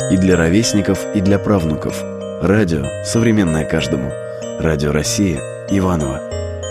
И для ровесников, и для правнуков. Радио современное каждому. Радио России. Иваново.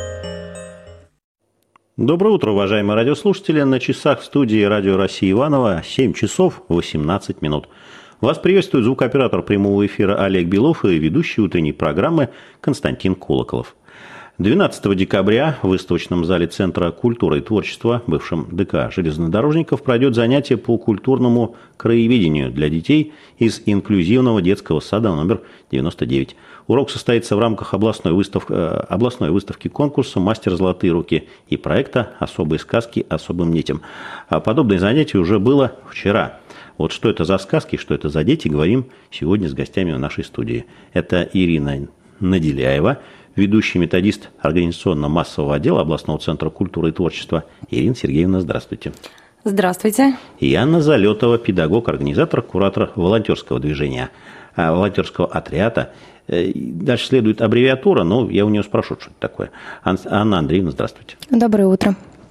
Доброе утро, уважаемые радиослушатели. На часах в студии Радио России Иваново 7 часов 18 минут. Вас приветствует звукооператор прямого эфира Олег Белов и ведущий утренней программы Константин Колоколов. 12 декабря в выставочном зале Центра культуры и творчества, бывшем ДК железнодорожников, пройдет занятие по культурному краеведению для детей из инклюзивного детского сада номер 99. Урок состоится в рамках областной выставки конкурса «Мастер золотые руки» и проекта «Особые сказки особым детям». Подобное занятие уже было вчера. Вот что это за сказки, что это за дети, говорим сегодня с гостями в нашей студии. Это Ирина Наделяева, ведущий методист организационно-массового отдела областного центра культуры и творчества. Ирина Сергеевна, здравствуйте. Здравствуйте. И Анна Залетова, педагог, организатор, куратор волонтерского движения, волонтерского отряда. Дальше следует аббревиатура, но я у нее спрошу, что это такое. Анна Андреевна, здравствуйте. Доброе утро.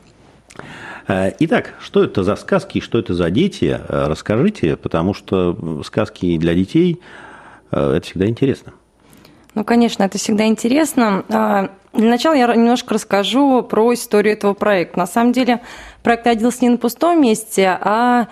Итак, что это за сказки, что это за дети? Расскажите, потому что сказки для детей – это всегда интересно. Ну, конечно, это всегда интересно. Для начала я немножко расскажу про историю этого проекта. На самом деле проект родился не на пустом месте, а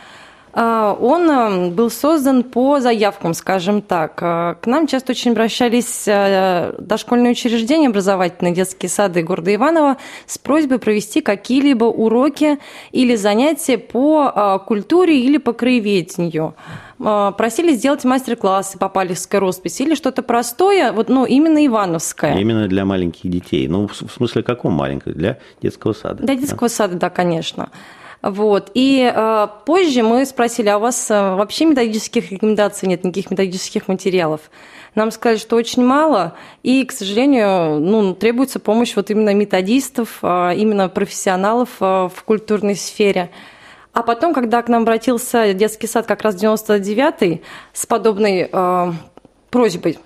он был создан по заявкам, скажем так. К нам часто очень обращались дошкольные учреждения, образовательные детские сады города Иваново с просьбой провести какие-либо уроки или занятия по культуре или по краеведению. Просили сделать мастер-классы по палехской росписи или что-то простое, именно ивановское. Именно для маленьких детей. Ну, в смысле, каком маленького? Для детского сада. Для детского сада, да, конечно. Вот. И позже мы спросили, а у вас вообще методических рекомендаций нет, никаких методических материалов? Нам сказали, что очень мало, и, к сожалению, требуется помощь именно методистов, именно профессионалов в культурной сфере. А потом, когда к нам обратился детский сад как раз 99-й с подобной просьбой,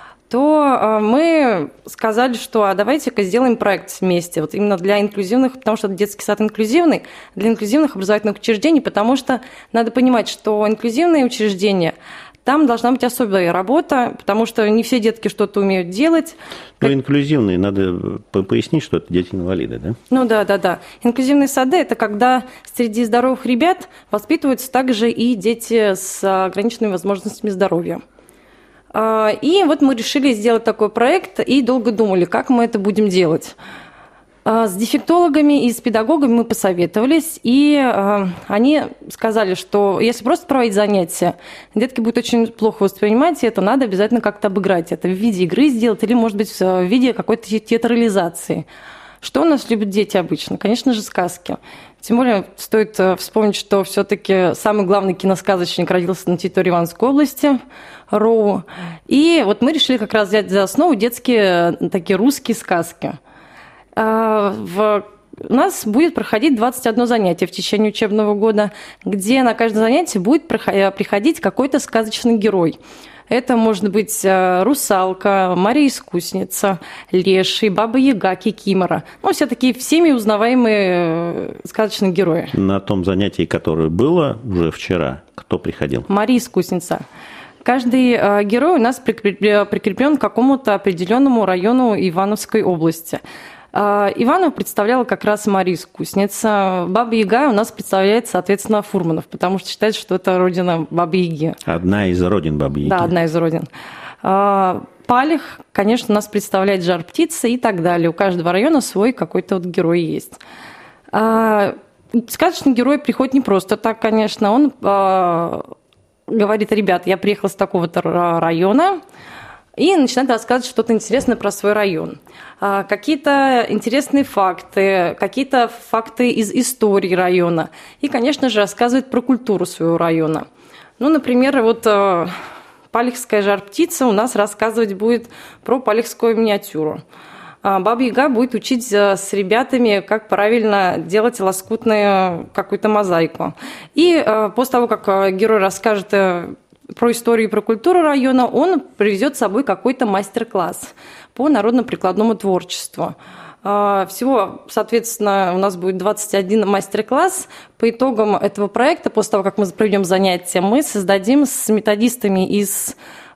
то мы сказали, что давайте-ка сделаем проект вместе, именно для инклюзивных, потому что детский сад инклюзивный, для инклюзивных образовательных учреждений, потому что надо понимать, что инклюзивные учреждения, там должна быть особая работа, потому что не все детки что-то умеют делать. Но инклюзивные, надо пояснить, что это дети-инвалиды, да? Ну да. Инклюзивные сады – это когда среди здоровых ребят воспитываются также и дети с ограниченными возможностями здоровья. И мы решили сделать такой проект и долго думали, как мы это будем делать. С дефектологами и с педагогами мы посоветовались, и они сказали, что если просто проводить занятия, детки будут очень плохо воспринимать, и это надо обязательно как-то обыграть. Это в виде игры сделать или, может быть, в виде какой-то театрализации. Что у нас любят дети обычно? Конечно же, сказки. Тем более стоит вспомнить, что все-таки самый главный киносказочник родился на территории Ивановской области, Роу. И мы решили как раз взять за основу детские такие русские сказки. У нас будет проходить 21 занятие в течение учебного года, где на каждое занятие будет приходить какой-то сказочный герой. Это может быть русалка, Мария Искусница, Леший, Баба Яга, Кикимора. Все такие всеми узнаваемые сказочные герои. На том занятии, которое было уже вчера, кто приходил? Мария Искусница. Каждый герой у нас прикреплен к какому-то определенному району Ивановской области. Иваново представляла как раз Мария Искусница. Баба Яга у нас представляет, соответственно, Фурманов, потому что считается, что это родина Бабы Яги. Одна из родин Бабы Яги. Да, одна из родин. Палех, конечно, у нас представляет Жар-птица и так далее. У каждого района свой какой-то герой есть. Сказочный герой приходит не просто так, конечно. Он говорит: ребят, я приехал с такого-то района, и начинает рассказывать что-то интересное про свой район. Какие-то интересные факты, какие-то факты из истории района. И, конечно же, рассказывает про культуру своего района. Например, палехская Жар-птица у нас рассказывать будет про палехскую миниатюру. Баба Яга будет учить с ребятами, как правильно делать лоскутную какую-то мозаику. И после того, как герой расскажет про историю и про культуру района, он привезет с собой какой-то мастер-класс по народно-прикладному творчеству. Всего, соответственно, у нас будет 21 мастер-класс. По итогам этого проекта, после того, как мы проведем занятия, мы создадим с методистами и с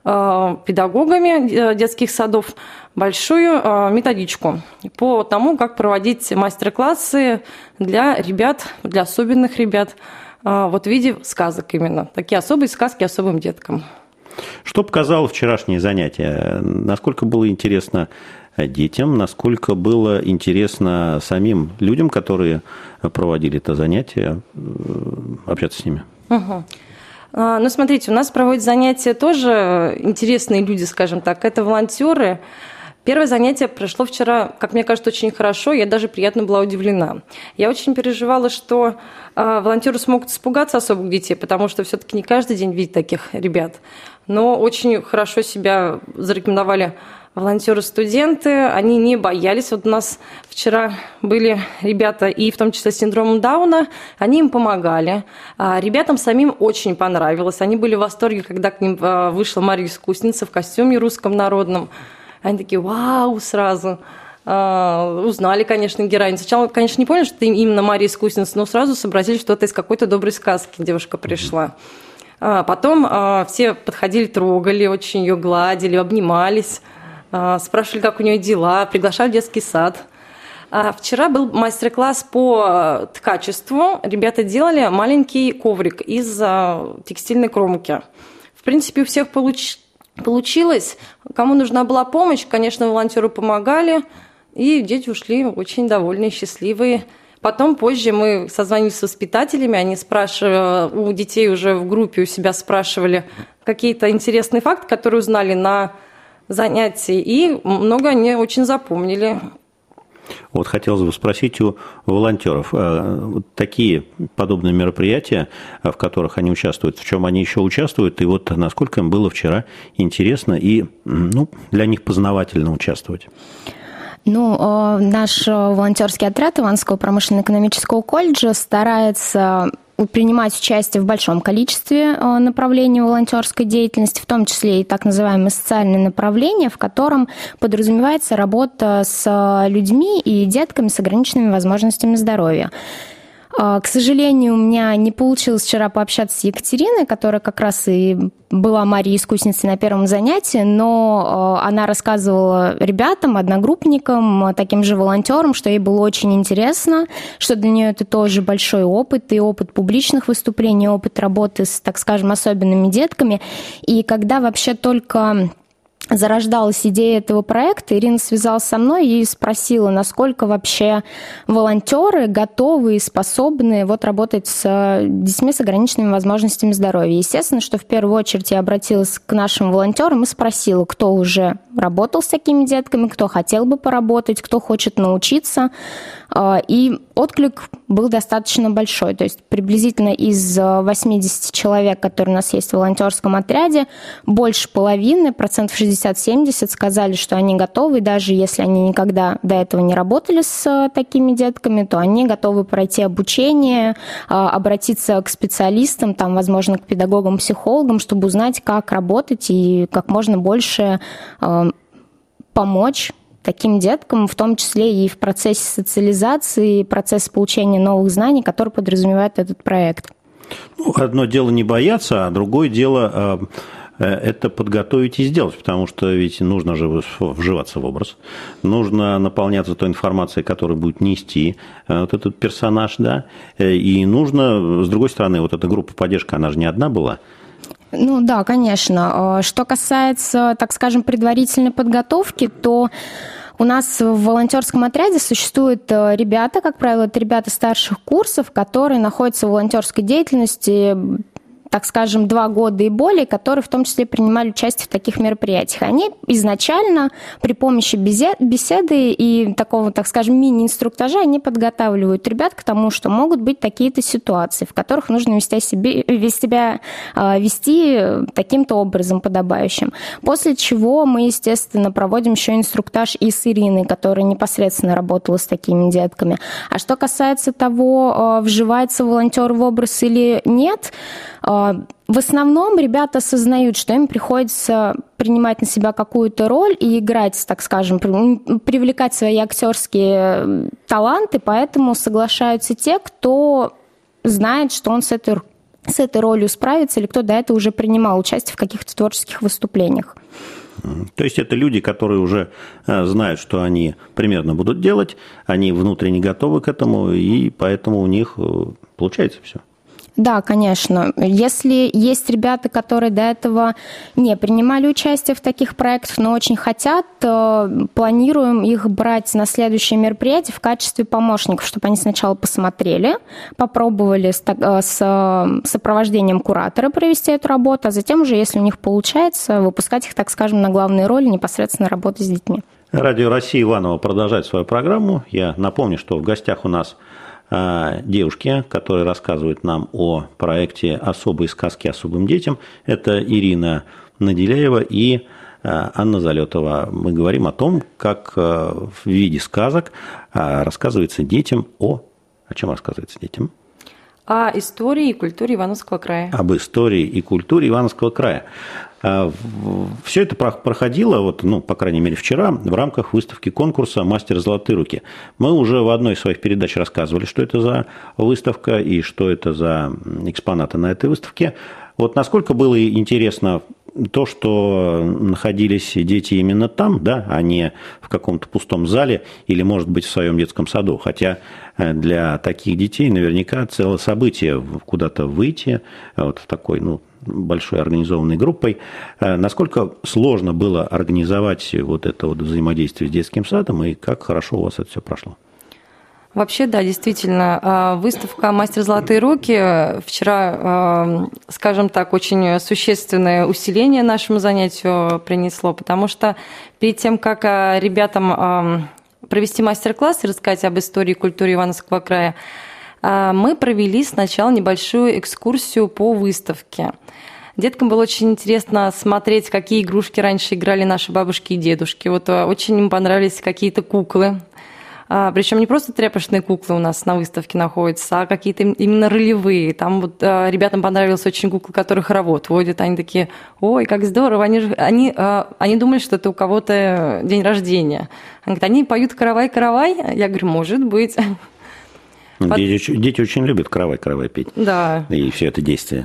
педагогами детских садов большую методичку по тому, как проводить мастер-классы для ребят, для особенных ребят, вот в виде сказок именно. Такие особые сказки особым деткам. Что показало вчерашнее занятие? Насколько было интересно детям, насколько было интересно самим людям, которые проводили это занятие, общаться с ними? Угу. Ну, смотрите, у нас проводят занятия тоже интересные люди, скажем так. Это волонтеры. Первое занятие прошло вчера, как мне кажется, очень хорошо. Я даже приятно была удивлена. Я очень переживала, что волонтеры смогут испугаться особых детей, потому что все-таки не каждый день видеть таких ребят. Но очень хорошо себя зарекомендовали волонтеры-студенты, они не боялись. Вот у нас вчера были ребята, и в том числе с синдромом Дауна, они им помогали. Ребятам самим очень понравилось. Они были в восторге, когда к ним вышла Мария Искусница в костюме русском народном. Они такие: вау, сразу. Узнали, конечно, героиню. Сначала, конечно, не поняли, что это именно Мария Искусница, но сразу сообразили, что это из какой-то доброй сказки девушка пришла. Потом все подходили, трогали, очень ее гладили, обнимались. Спрашивали, как у нее дела, приглашали в детский сад. Вчера был мастер-класс по ткачеству. Ребята делали маленький коврик из текстильной кромки. В принципе, у всех получилось. Кому нужна была помощь, конечно, волонтеры помогали. И дети ушли очень довольные, счастливые. Потом, позже мы созвонились с воспитателями, они спрашивали, у детей уже в группе у себя спрашивали какие-то интересные факты, которые узнали на занятий, и много они очень запомнили. Вот хотелось бы спросить у волонтеров, вот такие подобные мероприятия, в которых они участвуют, в чем они еще участвуют, и вот насколько им было вчера интересно и для них познавательно участвовать? Наш волонтерский отряд Ивановского промышленно-экономического колледжа старается принимать участие в большом количестве направлений волонтерской деятельности, в том числе и так называемое социальное направление, в котором подразумевается работа с людьми и детками с ограниченными возможностями здоровья. К сожалению, у меня не получилось вчера пообщаться с Екатериной, которая как раз и была Марией Искусницей на первом занятии, но она рассказывала ребятам, одногруппникам, таким же волонтерам, что ей было очень интересно, что для нее это тоже большой опыт, и опыт публичных выступлений, опыт работы с, так скажем, особенными детками. И когда вообще только зарождалась идея этого проекта, Ирина связалась со мной и спросила, насколько вообще волонтеры готовы и способны работать с детьми с ограниченными возможностями здоровья. Естественно, что в первую очередь я обратилась к нашим волонтерам и спросила, кто уже работал с такими детками, кто хотел бы поработать, кто хочет научиться. И отклик был достаточно большой. То есть приблизительно из 80 человек, которые у нас есть в волонтерском отряде, больше половины, 60-70%, сказали, что они готовы, даже если они никогда до этого не работали с такими детками, то они готовы пройти обучение, обратиться к специалистам, возможно, к педагогам, психологам, чтобы узнать, как работать и как можно больше помочь таким деткам, в том числе и в процессе социализации, процессе получения новых знаний, который подразумевает этот проект. Одно дело не бояться, а другое дело это подготовить и сделать, потому что ведь нужно же вживаться в образ, нужно наполняться той информацией, которую будет нести вот этот персонаж, да, и нужно, с другой стороны, вот эта группа поддержки, она же не одна была. Да, конечно. Что касается, так скажем, предварительной подготовки, то у нас в волонтерском отряде существуют ребята, как правило, это ребята старших курсов, которые находятся в волонтерской деятельности, так скажем, 2 года и более, которые в том числе принимали участие в таких мероприятиях. Они изначально при помощи беседы и такого, так скажем, мини-инструктажа, они подготавливают ребят к тому, что могут быть такие-то ситуации, в которых нужно себя вести таким-то образом подобающим. После чего мы, естественно, проводим еще инструктаж и с Ириной, которая непосредственно работала с такими детками. А что касается того, вживается волонтер в образ или нет, В основном ребята осознают, что им приходится принимать на себя какую-то роль и играть, так скажем, привлекать свои актерские таланты, поэтому соглашаются те, кто знает, что он с этой ролью справится, или кто до этого уже принимал участие в каких-то творческих выступлениях. То есть это люди, которые уже знают, что они примерно будут делать, они внутренне готовы к этому, и поэтому у них получается все. Да, конечно. Если есть ребята, которые до этого не принимали участие в таких проектах, но очень хотят, то планируем их брать на следующее мероприятие в качестве помощников, чтобы они сначала посмотрели, попробовали с сопровождением куратора провести эту работу, а затем уже, если у них получается, выпускать их, так скажем, на главные роли, непосредственно работать с детьми. Радио России Иваново продолжает свою программу. Я напомню, что в гостях у нас девушки, которые рассказывают нам о проекте «Особые сказки особым детям». Это Ирина Наделяева и Анна Залетова. Мы говорим о том, как в виде сказок рассказывается детям о чем рассказывается детям? О истории и культуре Ивановского края. Об истории и культуре Ивановского края. Все это проходило, по крайней мере, вчера в рамках выставки конкурса «Мастер золотые руки». Мы уже в одной из своих передач рассказывали, что это за выставка и что это за экспонаты на этой выставке. Насколько было интересно то, что находились дети именно там, да, а не в каком-то пустом зале или, может быть, в своем детском саду. Хотя для таких детей наверняка целое событие куда-то выйти в такой, большой организованной группой. Насколько сложно было организовать это взаимодействие с детским садом и как хорошо у вас это все прошло? Вообще, да, действительно, выставка «Мастер золотые руки» вчера, скажем так, очень существенное усиление нашему занятию принесло, потому что перед тем, как ребятам провести мастер-класс и рассказать об истории и культуре Ивановского края, мы провели сначала небольшую экскурсию по выставке. Деткам было очень интересно смотреть, какие игрушки раньше играли наши бабушки и дедушки. Очень им понравились какие-то куклы. Причем не просто тряпочные куклы у нас на выставке находятся, а какие-то именно ролевые. Там ребятам понравилась очень кукла, которая хоровод водит. Они такие: ой, как здорово. Они думали, что это у кого-то день рождения. Они говорят: они поют «Каравай-каравай». Я говорю: может быть. Дети очень любят «Каравай-каравай» петь. Да. И все это действие.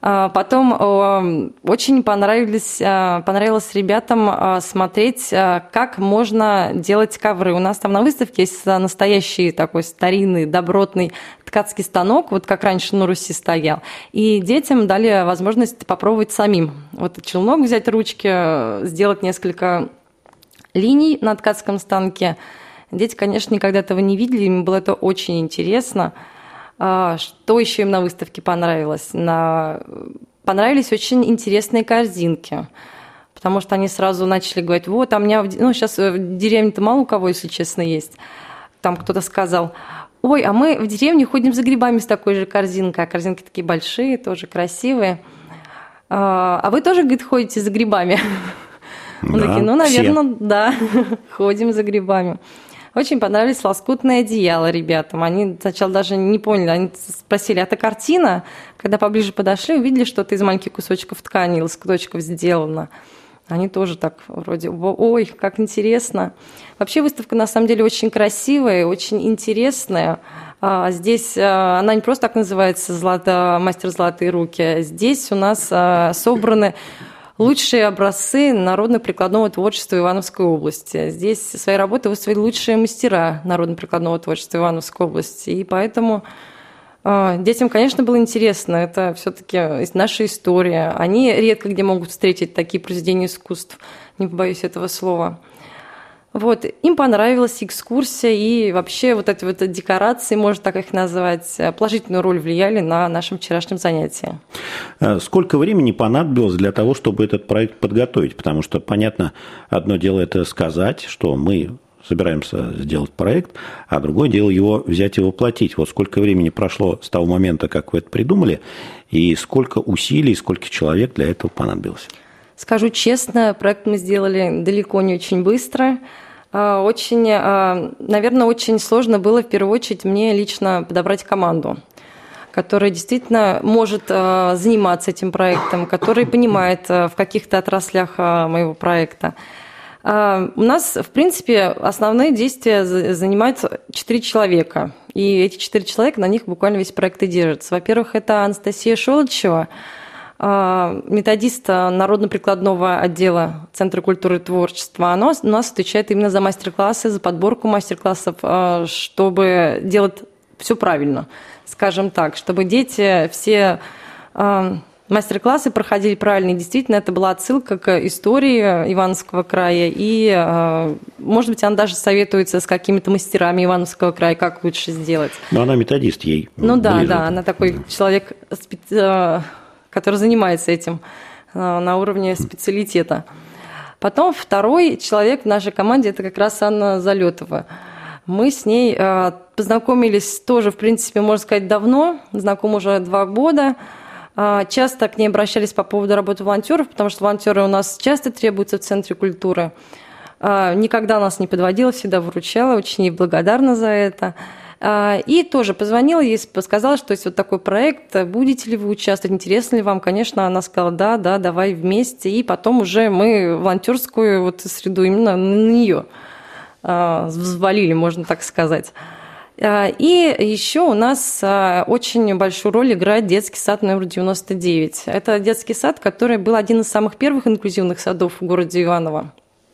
Потом очень понравилось ребятам смотреть, как можно делать ковры. У нас там на выставке есть настоящий такой старинный, добротный ткацкий станок, как раньше на Руси стоял. И детям дали возможность попробовать самим. Челнок взять, ручки, сделать несколько линий на ткацком станке. Дети, конечно, никогда этого не видели, им было это очень интересно. Что еще им на выставке понравилось? Понравились очень интересные корзинки, потому что они сразу начали говорить: а у меня сейчас в деревне-то мало у кого, если честно, есть. Там кто-то сказал: ой, а мы в деревне ходим за грибами с такой же корзинкой, а корзинки такие большие, тоже красивые. А вы тоже, говорит, ходите за грибами? Мы такие: наверное, да, ходим за грибами. Очень понравились лоскутные одеяла ребятам. Они сначала даже не поняли. Они спросили: это картина? Когда поближе подошли, увидели, что это из маленьких кусочков ткани, лоскуточков сделано. Они тоже так вроде: ой, как интересно. Вообще выставка на самом деле очень красивая, очень интересная. Здесь она не просто так называется «Мастер золотые руки». Здесь у нас собраны лучшие образцы народно-прикладного творчества Ивановской области. Здесь свои работы выставили лучшие мастера народно-прикладного творчества Ивановской области. И поэтому детям, конечно, было интересно. Это все-таки наша история. Они редко где могут встретить такие произведения искусств, не побоюсь этого слова. Им понравилась экскурсия, и вообще эти декорации, можно так их назвать, положительную роль влияли на нашем вчерашнем занятии. Сколько времени понадобилось для того, чтобы этот проект подготовить? Потому что, понятно, одно дело это сказать, что мы собираемся сделать проект, а другое дело взять и воплотить. Сколько времени прошло с того момента, как вы это придумали, и сколько усилий, сколько человек для этого понадобилось? Скажу честно, проект мы сделали далеко не очень быстро. Наверное, очень сложно было в первую очередь мне лично подобрать команду. который действительно может заниматься этим проектом, который понимает в каких-то отраслях моего проекта. У нас, в принципе, основные действия занимают 4 человека. И эти 4 человека, на них буквально весь проект и держится. Во-первых, это Анастасия Шолочева, методист народно-прикладного отдела Центра культуры и творчества. Она у нас отвечает именно за мастер-классы, за подборку мастер-классов, чтобы делать все правильно, скажем так, чтобы дети все мастер-классы проходили правильно. И действительно, это была отсылка к истории Ивановского края. И, может быть, она даже советуется с какими-то мастерами Ивановского края, как лучше сделать. Но она методист, ей Ну ближе. да, она такой человек, который занимается этим на уровне специалитета. Потом второй человек в нашей команде – это как раз Анна Залетова. Мы с ней познакомились тоже, в принципе, можно сказать, давно, знакомы уже 2 года. Часто к ней обращались по поводу работы волонтеров, потому что волонтеры у нас часто требуются в Центре культуры. Никогда нас не подводила, всегда выручала, очень ей благодарна за это. И тоже позвонила ей, сказала, что есть вот такой проект, будете ли вы участвовать, интересно ли вам. Конечно, она сказала, да, давай вместе. И потом уже мы волонтерскую вот среду именно на нее взвалили, можно так сказать. И еще у нас очень большую роль играет детский сад номер 99. Это детский сад, который был один из самых первых инклюзивных садов в городе Иваново.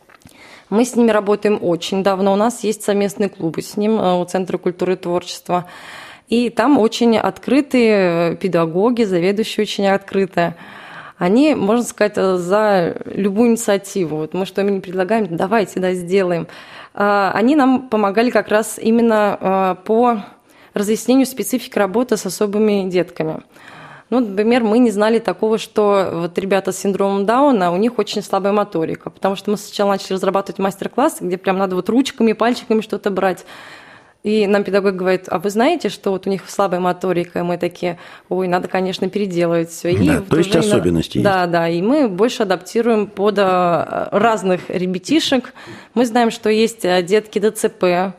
Мы с ними работаем очень давно. У нас есть совместные клубы с ним у Центра культуры и творчества. И там очень открытые педагоги, заведующие очень открытые. Они, можно сказать, за любую инициативу. Вот мы что им не предлагаем, давайте, да, сделаем. Они нам помогали как раз именно по разъяснению специфики работы с особыми детками. Ну, например, мы не знали такого, что вот ребята с синдромом Дауна, у них очень слабая моторика, потому что мы сначала начали разрабатывать мастер-классы, где прям надо вот ручками, пальчиками что-то брать. И нам педагог говорит, а вы знаете, что вот у них слабая моторика? И мы такие, ой, надо, конечно, переделывать все. Да, то есть особенности есть. Да, и мы больше адаптируем под разных ребятишек. Мы знаем, что есть детки ДЦП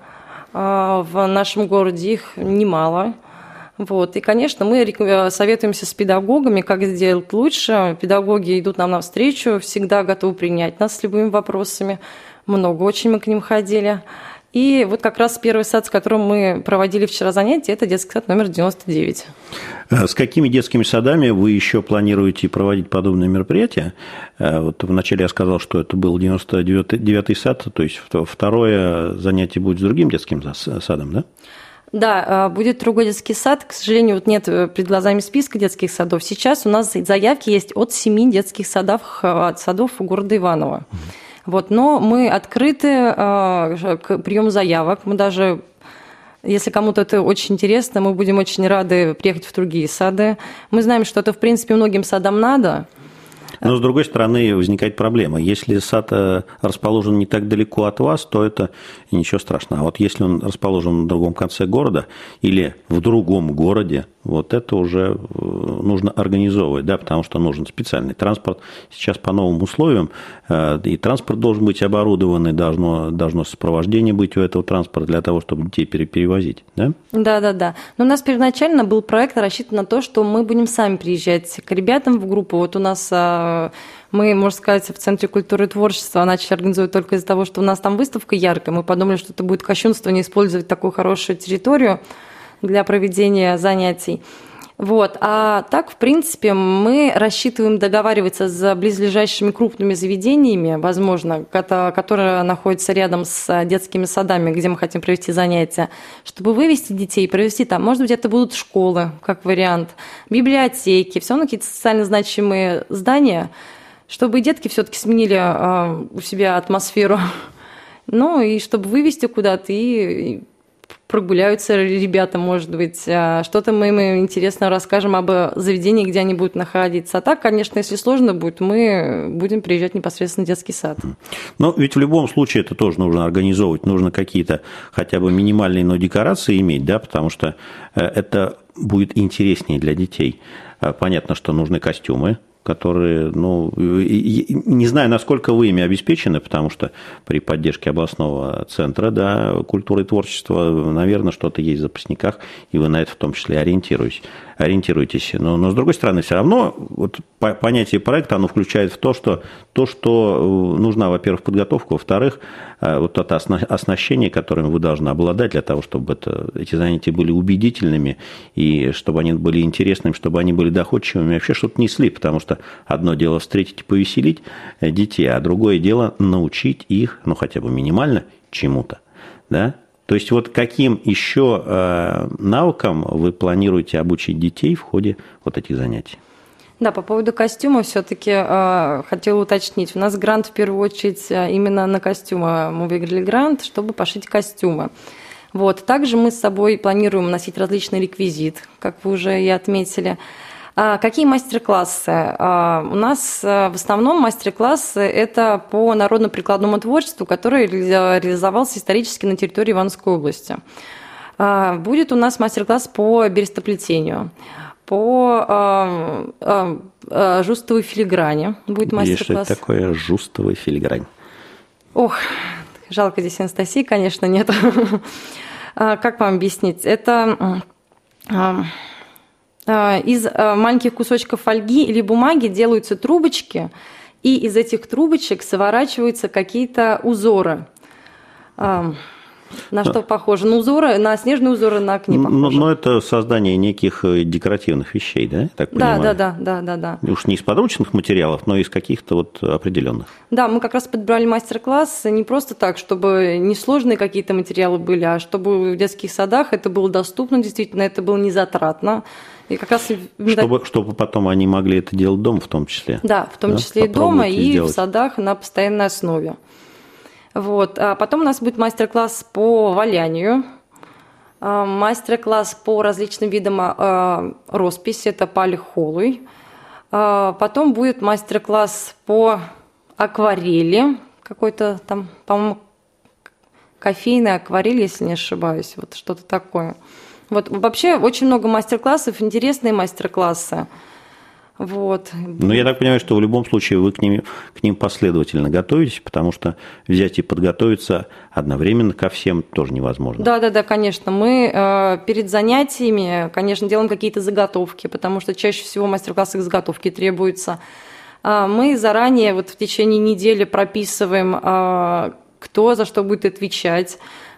в нашем городе, их немало. Вот. И, конечно, мы советуемся с педагогами, как сделать лучше. Педагоги идут нам навстречу, всегда готовы принять нас с любыми вопросами. Много очень мы к ним ходили. И вот как раз первый сад, с которым мы проводили вчера занятия, это детский сад номер 99. С какими детскими садами вы еще планируете проводить подобные мероприятия? Вот вначале я сказал, что это был 99-й сад, то есть второе занятие будет с другим детским садом, да? Да, будет другой детский сад. К сожалению, вот нет перед глазами списка детских садов. Сейчас у нас заявки есть от 7 детских садов города Иваново. Вот, но мы открыты к приему заявок. Мы даже, если кому-то это очень интересно, мы будем очень рады приехать в другие сады. Мы знаем, что это, в принципе, многим садам надо. Но, с другой стороны, возникает проблема. Если сад расположен не так далеко от вас, то это ничего страшного. А вот если он расположен на другом конце города или в другом городе, вот это уже нужно организовывать, да, потому что нужен специальный транспорт. Сейчас по новым условиям и транспорт должен быть оборудованный, должно сопровождение быть у этого транспорта для того, чтобы детей перевозить, да? Да. Но у нас первоначально был проект рассчитан на то, что мы будем сами приезжать к ребятам в группу. Вот у нас мы, можно сказать, в Центре культуры и творчества начали организовывать только из-за того, что у нас там выставка яркая. Мы подумали, что это будет кощунство не использовать такую хорошую территорию для проведения занятий. Вот. А так, в принципе, мы рассчитываем договариваться с близлежащими крупными заведениями, возможно, которые находятся рядом с детскими садами, где мы хотим провести занятия, чтобы вывести детей, провести там, может быть, это будут школы, как вариант, библиотеки, все равно какие-то социально значимые здания, чтобы детки все-таки сменили у себя атмосферу, ну и чтобы вывести куда-то и прогуляются ребята, может быть, что-то мы им интересно расскажем об заведении, где они будут находиться. А так, конечно, если сложно будет, мы будем приезжать непосредственно в детский сад. Но ведь в любом случае это тоже нужно организовывать, нужно какие-то хотя бы минимальные, но декорации иметь, да, потому что это будет интереснее для детей. Понятно, что нужны костюмы, которые, не знаю, насколько вы ими обеспечены, потому что при поддержке областного центра, да, культуры и творчества, наверное, что-то есть в запасниках, и вы на это в том числе ориентируетесь. Но с другой стороны, все равно вот понятие проекта, оно включает в то, что нужна, во-первых, подготовка, во-вторых, вот это оснащение, которым вы должны обладать для того, чтобы эти занятия были убедительными, и чтобы они были интересными, чтобы они были доходчивыми, вообще что-то несли, потому что одно дело встретить и повеселить детей, а другое дело научить их, хотя бы минимально, чему-то, да? То есть вот каким еще навыкам вы планируете обучить детей в ходе вот этих занятий? Да, по поводу костюма все-таки хотела уточнить. У нас грант в первую очередь именно на костюмы. Мы выиграли грант, чтобы пошить костюмы. Вот. Также мы с собой планируем носить различный реквизит, как вы уже и отметили. Какие мастер-классы? У нас в основном мастер-классы – это по народно-прикладному творчеству, которое реализовался исторически на территории Ивановской области. Будет у нас мастер-класс по берестоплетению, по жустовой филиграни будет мастер-класс. Что это такое жустовая филигрань? Ох, жалко, здесь Анастасии, конечно, нет. Как вам объяснить? Это из маленьких кусочков фольги или бумаги делаются трубочки, и из этих трубочек сворачиваются какие-то узоры. На что похоже? На узоры, на снежные узоры на окне похоже. Но это создание неких декоративных вещей, да? Так понимаю? Да. Уж не из подручных материалов, но из каких-то вот определенных. Да, мы как раз подбирали мастер-класс не просто так, чтобы несложные какие-то материалы были, а чтобы в детских садах это было доступно, действительно, это было не затратно. И как раз... Чтобы потом они могли это делать дома в том числе. Да, в том числе и дома, и в садах на постоянной основе. Вот. А потом у нас будет мастер-класс по валянию, мастер-класс по различным видам росписи, это полихолой. Потом будет мастер-класс по акварели, какой-то там, по-моему, кофейная акварель, если не ошибаюсь, вот что-то такое. Вот вообще очень много мастер-классов, интересные мастер-классы. Вот. Но я так понимаю, что в любом случае вы к ним последовательно готовитесь, потому что взять и подготовиться одновременно ко всем тоже невозможно. Да, конечно. Мы перед занятиями, конечно, делаем какие-то заготовки, потому что чаще всего в мастер-классах заготовки требуются. Мы заранее вот в течение недели прописываем, кто за что будет отвечать.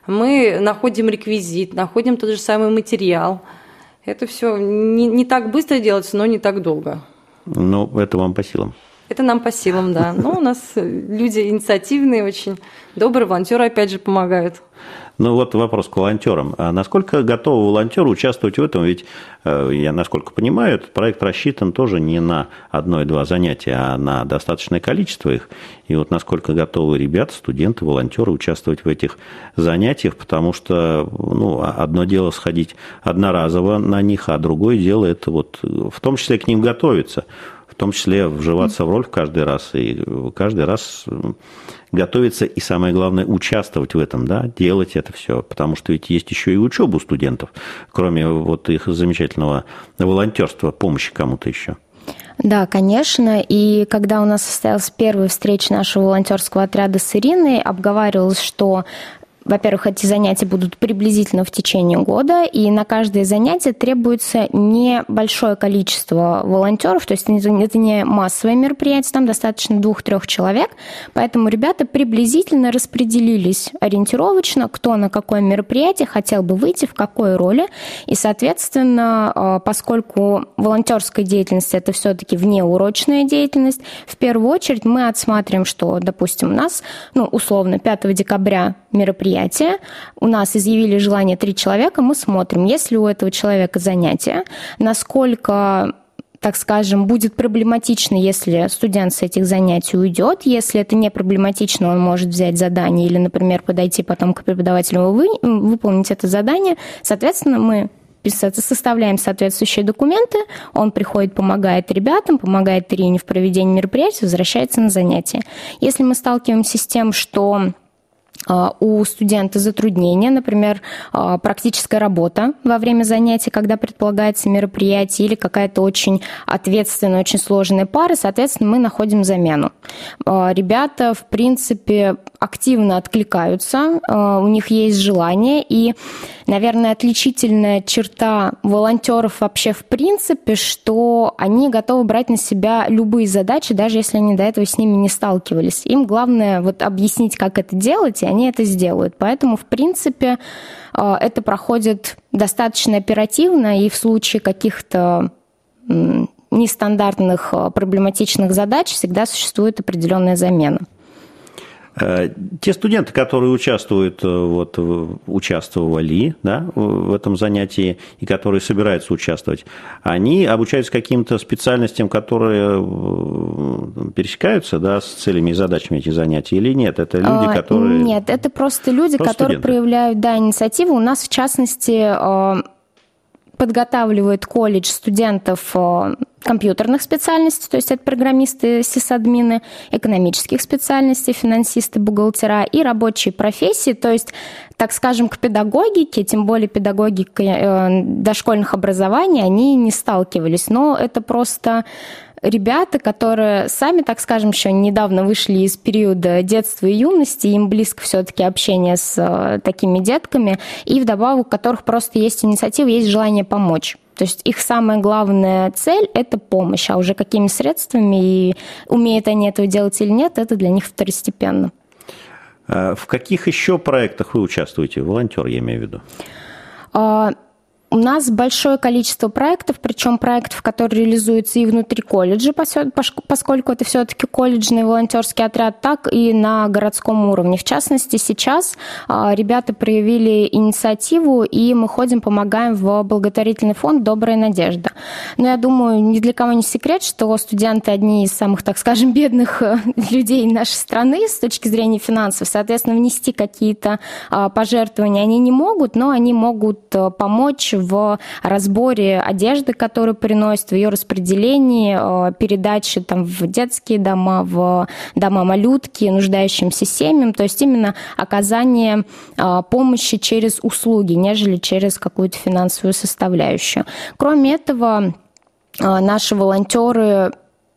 Мы находим реквизит, находим тот же самый материал. Это все не так быстро делается, но не так долго. Ну, это вам по силам. Это нам по силам, да. Но у нас люди инициативные, очень добрые, волонтеры опять же помогают. Ну вот вопрос к волонтерам. А насколько готовы волонтеры участвовать в этом? Ведь, я насколько понимаю, этот проект рассчитан тоже не на 1-2 занятия, а на достаточное количество их. И вот насколько готовы ребята, студенты, волонтеры участвовать в этих занятиях, потому что одно дело сходить одноразово на них, а другое дело это вот в том числе к ним готовиться. В том числе вживаться в роль каждый раз, и каждый раз готовиться, и самое главное, участвовать в этом, да, делать это все, потому что ведь есть еще и учеба у студентов, кроме вот их замечательного волонтерства, помощи кому-то еще. Да, конечно. И когда у нас состоялась первая встреча нашего волонтерского отряда с Ириной, обговаривалось, что во-первых, эти занятия будут приблизительно в течение года, и на каждое занятие требуется небольшое количество волонтеров, то есть это не массовое мероприятие, там достаточно 2-3 человек, поэтому ребята приблизительно распределились ориентировочно, кто на какое мероприятие хотел бы выйти, в какой роли, и, соответственно, поскольку волонтерская деятельность – это все-таки внеурочная деятельность, в первую очередь мы отсматриваем, что, допустим, у нас, условно, 5 декабря мероприятие, у нас изъявили желание 3 человека, мы смотрим, есть ли у этого человека занятие, насколько, так скажем, будет проблематично, если студент с этих занятий уйдет, если это не проблематично, он может взять задание или, например, подойти потом к преподавателю и выполнить это задание, соответственно, мы составляем соответствующие документы, он приходит, помогает ребятам, помогает Ирине в проведении мероприятия, возвращается на занятия. Если мы сталкиваемся с тем, что у студента затруднения, например, практическая работа во время занятий, когда предполагается мероприятие, или какая-то очень ответственная, очень сложная пара, соответственно, мы находим замену. Ребята, в принципе, активно откликаются, у них есть желание, и, наверное, отличительная черта волонтеров вообще в принципе, что они готовы брать на себя любые задачи, даже если они до этого с ними не сталкивались. Им главное вот объяснить, как это делать, и они это сделают. Поэтому, в принципе, это проходит достаточно оперативно, и в случае каких-то нестандартных проблематичных задач всегда существует определенная замена. Те студенты, которые участвовали, да, в этом занятии и которые собираются участвовать, они обучаются каким-то специальностям, которые пересекаются, да, с целями и задачами этих занятий, или нет? Это люди, которые... Нет, это просто люди, которые проявляют, да, инициативу. У нас, в частности, подготавливает колледж студентов компьютерных специальностей, то есть это программисты, сисадмины, экономических специальностей, финансисты, бухгалтера и рабочие профессии, то есть, так скажем, к педагогике, тем более педагогике дошкольных образований, они не сталкивались, но это просто ребята, которые сами, так скажем, еще недавно вышли из периода детства и юности, им близко все-таки общение с такими детками, и вдобавок у которых просто есть инициатива, есть желание помочь. То есть их самая главная цель – это помощь, а уже какими средствами и умеют они этого делать или нет, это для них второстепенно. В каких еще проектах вы участвуете? Волонтер, я имею в виду. У нас большое количество проектов, причем проектов, которые реализуются и внутри колледжа, поскольку это все-таки колледжный волонтерский отряд, так и на городском уровне. В частности, сейчас ребята проявили инициативу, и мы ходим, помогаем в благотворительный фонд «Добрая надежда». Но я думаю, ни для кого не секрет, что студенты одни из самых, так скажем, бедных людей нашей страны с точки зрения финансов. Соответственно, внести какие-то пожертвования они не могут, но они могут помочь в разборе одежды, которую приносят, в ее распределении, передаче там, в детские дома, в дома малютки, нуждающимся семьям, то есть именно оказание помощи через услуги, нежели через какую-то финансовую составляющую. Кроме этого, наши волонтеры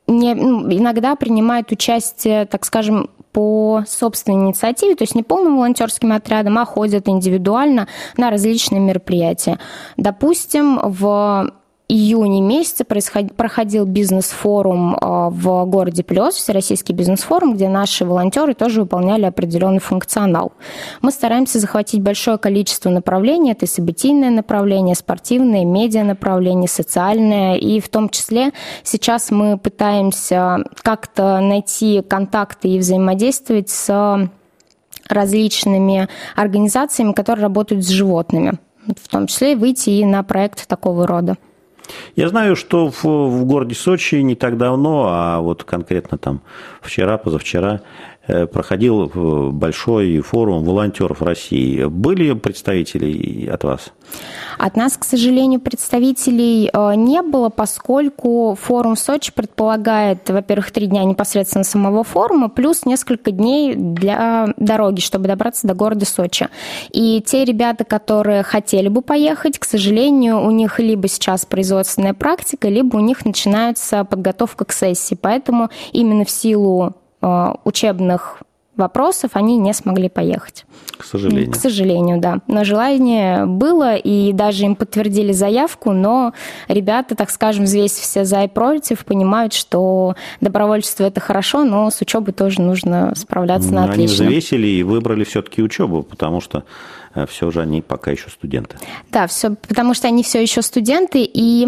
иногда принимают участие, так скажем, по собственной инициативе, то есть не полным волонтерским отрядом, а ходят индивидуально на различные мероприятия. Допустим, в июне месяце проходил бизнес-форум в городе Плёс, всероссийский бизнес-форум, где наши волонтеры тоже выполняли определенный функционал. Мы стараемся захватить большое количество направлений. Это и событийное направление, спортивное, медиа-направление, социальное. И в том числе сейчас мы пытаемся как-то найти контакты и взаимодействовать с различными организациями, которые работают с животными. В том числе выйти и на проект такого рода. Я знаю, что в городе Сочи не так давно, а вот конкретно там вчера, позавчера, проходил большой форум волонтеров России. Были представители от вас? От нас, к сожалению, представителей не было, поскольку форум в Сочи предполагает, во-первых, 3 дня непосредственно самого форума, плюс несколько дней для дороги, чтобы добраться до города Сочи. И те ребята, которые хотели бы поехать, к сожалению, у них либо сейчас производственная практика, либо у них начинается подготовка к сессии. Поэтому именно в силу учебных вопросов они не смогли поехать. К сожалению. К сожалению, да. Но желание было, и даже им подтвердили заявку, но ребята, так скажем, взвесив все за и против, понимают, что добровольчество – это хорошо, но с учебой тоже нужно справляться на отлично. Они взвесили и выбрали все-таки учебу, потому что все же они пока еще студенты. Да, все, потому что они все еще студенты, и,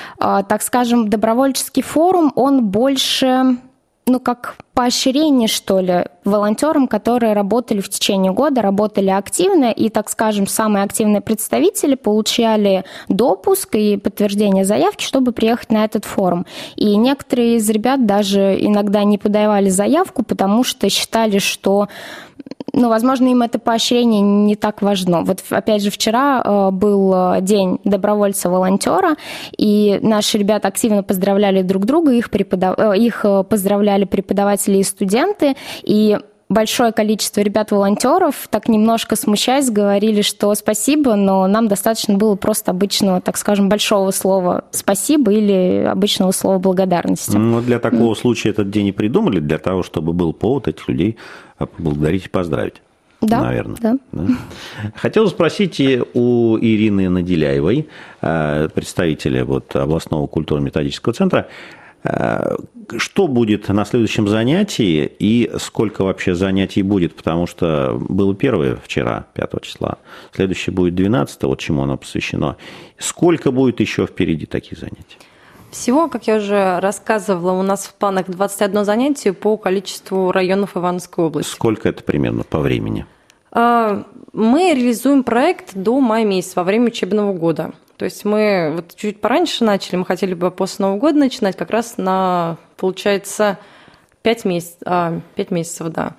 так скажем, добровольческий форум, он больше... как поощрение, что ли, волонтерам, которые работали в течение года, работали активно, и, так скажем, самые активные представители получали допуск и подтверждение заявки, чтобы приехать на этот форум. И некоторые из ребят даже иногда не подавали заявку, потому что считали, что возможно, им это поощрение не так важно. Вот, опять же, вчера был день добровольца-волонтера, и наши ребята активно поздравляли друг друга, их поздравляли преподаватели и студенты, и большое количество ребят-волонтеров, так немножко смущаясь, говорили, что спасибо, но нам достаточно было просто обычного, так скажем, большого слова «спасибо» или обычного слова благодарности. Ну, для такого случая этот день и придумали, для того, чтобы был повод этих людей поблагодарить и поздравить. Да, наверное. Да. Хотел спросить у Ирины Наделяевой, представителя областного культурно-методического центра, что будет на следующем занятии и сколько вообще занятий будет, потому что было первое вчера, 5 числа, следующее будет 12, вот чему оно посвящено. Сколько будет еще впереди таких занятий? Всего, как я уже рассказывала, у нас в планах 21 занятие по количеству районов Ивановской области. Сколько это примерно по времени? Мы реализуем проект до мая месяца, во время учебного года. То есть мы чуть пораньше начали, мы хотели бы после Нового года начинать как раз на, получается, 5 месяцев, да.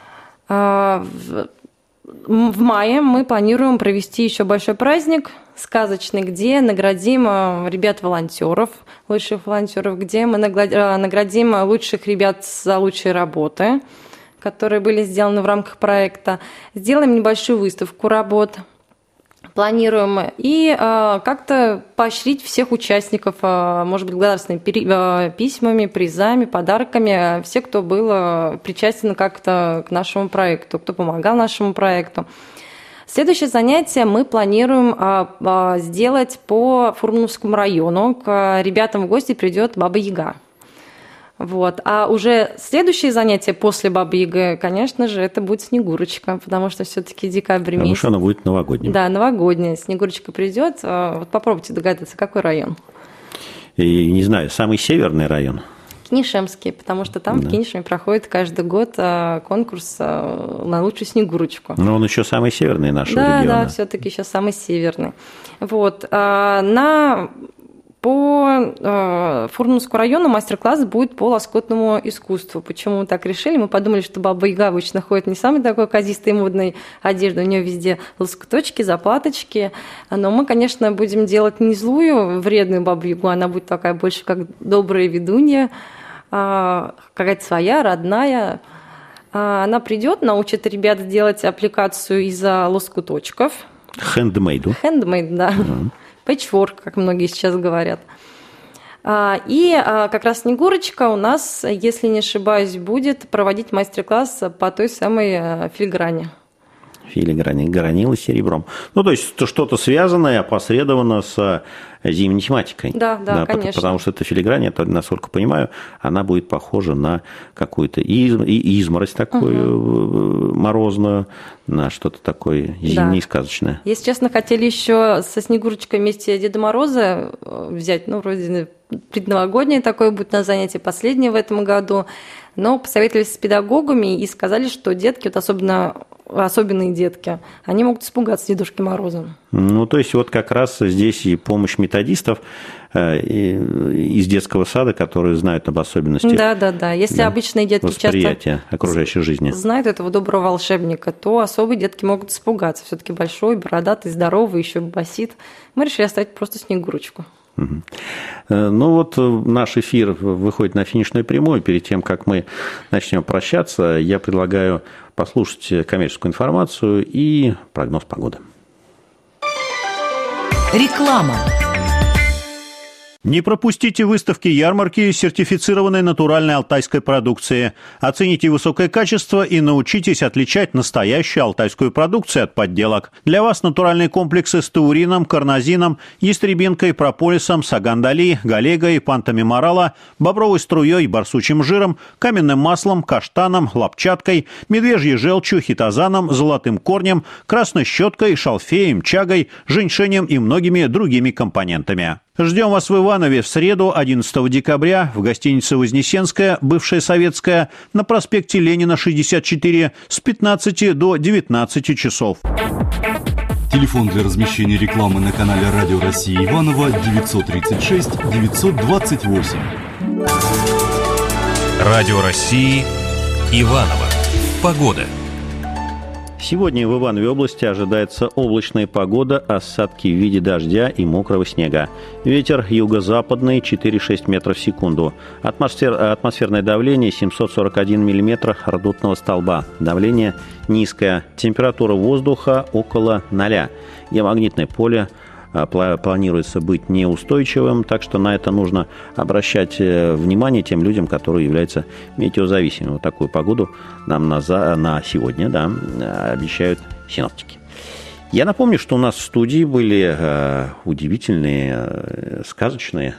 В мае мы планируем провести еще большой праздник сказочный, где наградим ребят-волонтеров, лучших волонтеров, где мы наградим лучших ребят за лучшие работы, которые были сделаны в рамках проекта. Сделаем небольшую выставку работ. Планируем и как-то поощрить всех участников, может быть, благодарственными письмами, призами, подарками, все, кто был причастен как-то к нашему проекту, кто помогал нашему проекту. Следующее занятие мы планируем сделать по Фурмановскому району. К ребятам в гости придет Баба-Яга. А уже следующее занятие после Бабы-Яги, конечно же, это будет Снегурочка, потому что все-таки декабрь месяц. Потому что она будет новогодняя. Да, новогодняя. Снегурочка придет. Попробуйте догадаться, какой район. И не знаю, самый северный район. Кинешемский, потому что там в Кинешеме проходит каждый год конкурс на лучшую Снегурочку. Но он еще самый северный нашего региона. Да, все-таки еще самый северный. По Фурмановскому району мастер-класс будет по лоскутному искусству. Почему мы так решили? Мы подумали, что Баба-Яга обычно ходит не самой такой казистой модной одеждой, у нее везде лоскуточки, заплаточки. Но мы, конечно, будем делать не злую, вредную Бабу-Ягу, она будет такая больше как добрая ведунья, какая-то своя, родная. Она придет, научит ребят делать аппликацию из лоскуточков. Хендмейду. Хендмейд, да. Пэтчворк, как многие сейчас говорят. И как раз Снегурочка у нас, если не ошибаюсь, будет проводить мастер-класс по той самой филиграни. Гранила серебром. То есть что-то связанное опосредованно с зимней тематикой. Да, конечно. Потому что эта филигрань, это, насколько понимаю, она будет похожа на какую-то изморозь такую морозную, на что-то такое зимнее и сказочное. Если честно, хотели еще со Снегурочкой вместе Деда Мороза взять, вроде предновогоднее такое будет на занятие, последнее в этом году, но посоветовались с педагогами и сказали, что детки, особенные детки, они могут испугаться Дедушки Мороза. То есть как раз здесь и помощь методистов из детского сада, которые знают об особенностях. Да. Если обычные детки восприятия окружающей жизни знают этого доброго волшебника, то особые детки могут испугаться. Все-таки большой, бородатый, здоровый, еще басит. Мы решили оставить просто Снегурочку. Наш эфир выходит на финишную прямую. Перед тем, как мы начнем прощаться, я предлагаю послушать коммерческую информацию и прогноз погоды. Реклама. Не пропустите выставки-ярмарки сертифицированной натуральной алтайской продукции. Оцените высокое качество и научитесь отличать настоящую алтайскую продукцию от подделок. Для вас натуральные комплексы с таурином, карнозином, ястребинкой, прополисом, сагандали, галегой, пантами морала, бобровой струей, барсучим жиром, каменным маслом, каштаном, лапчаткой, медвежьей желчью, хитозаном, золотым корнем, красной щеткой, шалфеем, чагой, женьшенем и многими другими компонентами. Ждем вас в Иванове в среду, 11 декабря, в гостинице «Вознесенская», бывшая советская, на проспекте Ленина, 64, с 15 до 19 часов. Телефон для размещения рекламы на канале Радио России Иваново 936 928. Радио России Иваново. Погода. Сегодня в Ивановой области ожидается облачная погода, осадки в виде дождя и мокрого снега. Ветер юго-западный 4,6 метров в секунду. Атмосферное давление 741 миллиметр ртутного столба. Давление низкое. Температура воздуха около 0. Геомагнитное поле планируется быть неустойчивым, так что на это нужно обращать внимание тем людям, которые являются метеозависимыми. Вот такую погоду нам на сегодня обещают синоптики. Я напомню, что у нас в студии были удивительные, сказочные,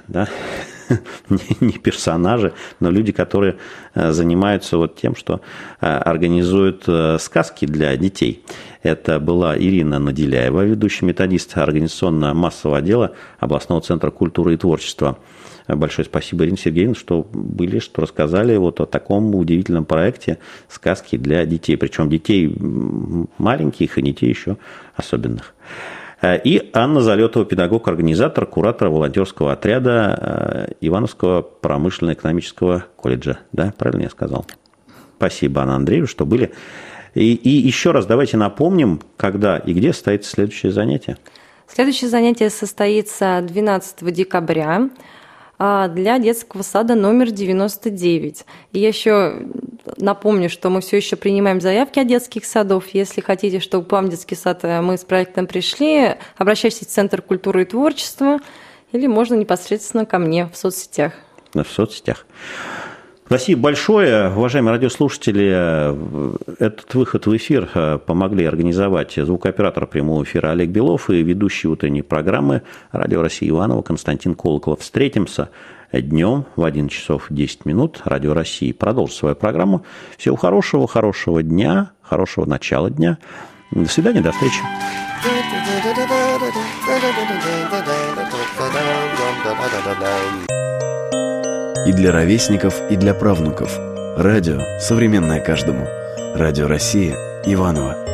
не персонажи, но люди, которые занимаются вот тем, что организуют сказки для детей. Это была Ирина Наделяева, ведущий методист организационно-массового отдела областного центра культуры и творчества. Большое спасибо, Ирина Сергеевна, что рассказали вот о таком удивительном проекте «Сказки для детей». Причем детей маленьких и детей еще особенных. И Анна Залетова, педагог-организатор, куратор волонтерского отряда Ивановского промышленно-экономического колледжа. Да, правильно я сказал? Спасибо, Анна Андреевна, что были. И еще раз давайте напомним, когда и где состоится следующее занятие. Следующее занятие состоится 12 декабря для детского сада номер 99. И я еще напомню, что мы все еще принимаем заявки от детских садов. Если хотите, чтобы к вам в детский сад мы с проектом пришли, обращайтесь в Центр культуры и творчества или можно непосредственно ко мне в соцсетях. В соцсетях. Спасибо большое. Уважаемые радиослушатели, этот выход в эфир помогли организовать звукооператор прямого эфира Олег Белов и ведущий утренней программы «Радио России» Иваново Константин Колоколов. Встретимся днем в 11 часов 10 минут. «Радио России» продолжит свою программу. Всего хорошего, хорошего дня, хорошего начала дня. До свидания, до встречи. И для ровесников, и для правнуков. Радио современное каждому. Радио России Иваново.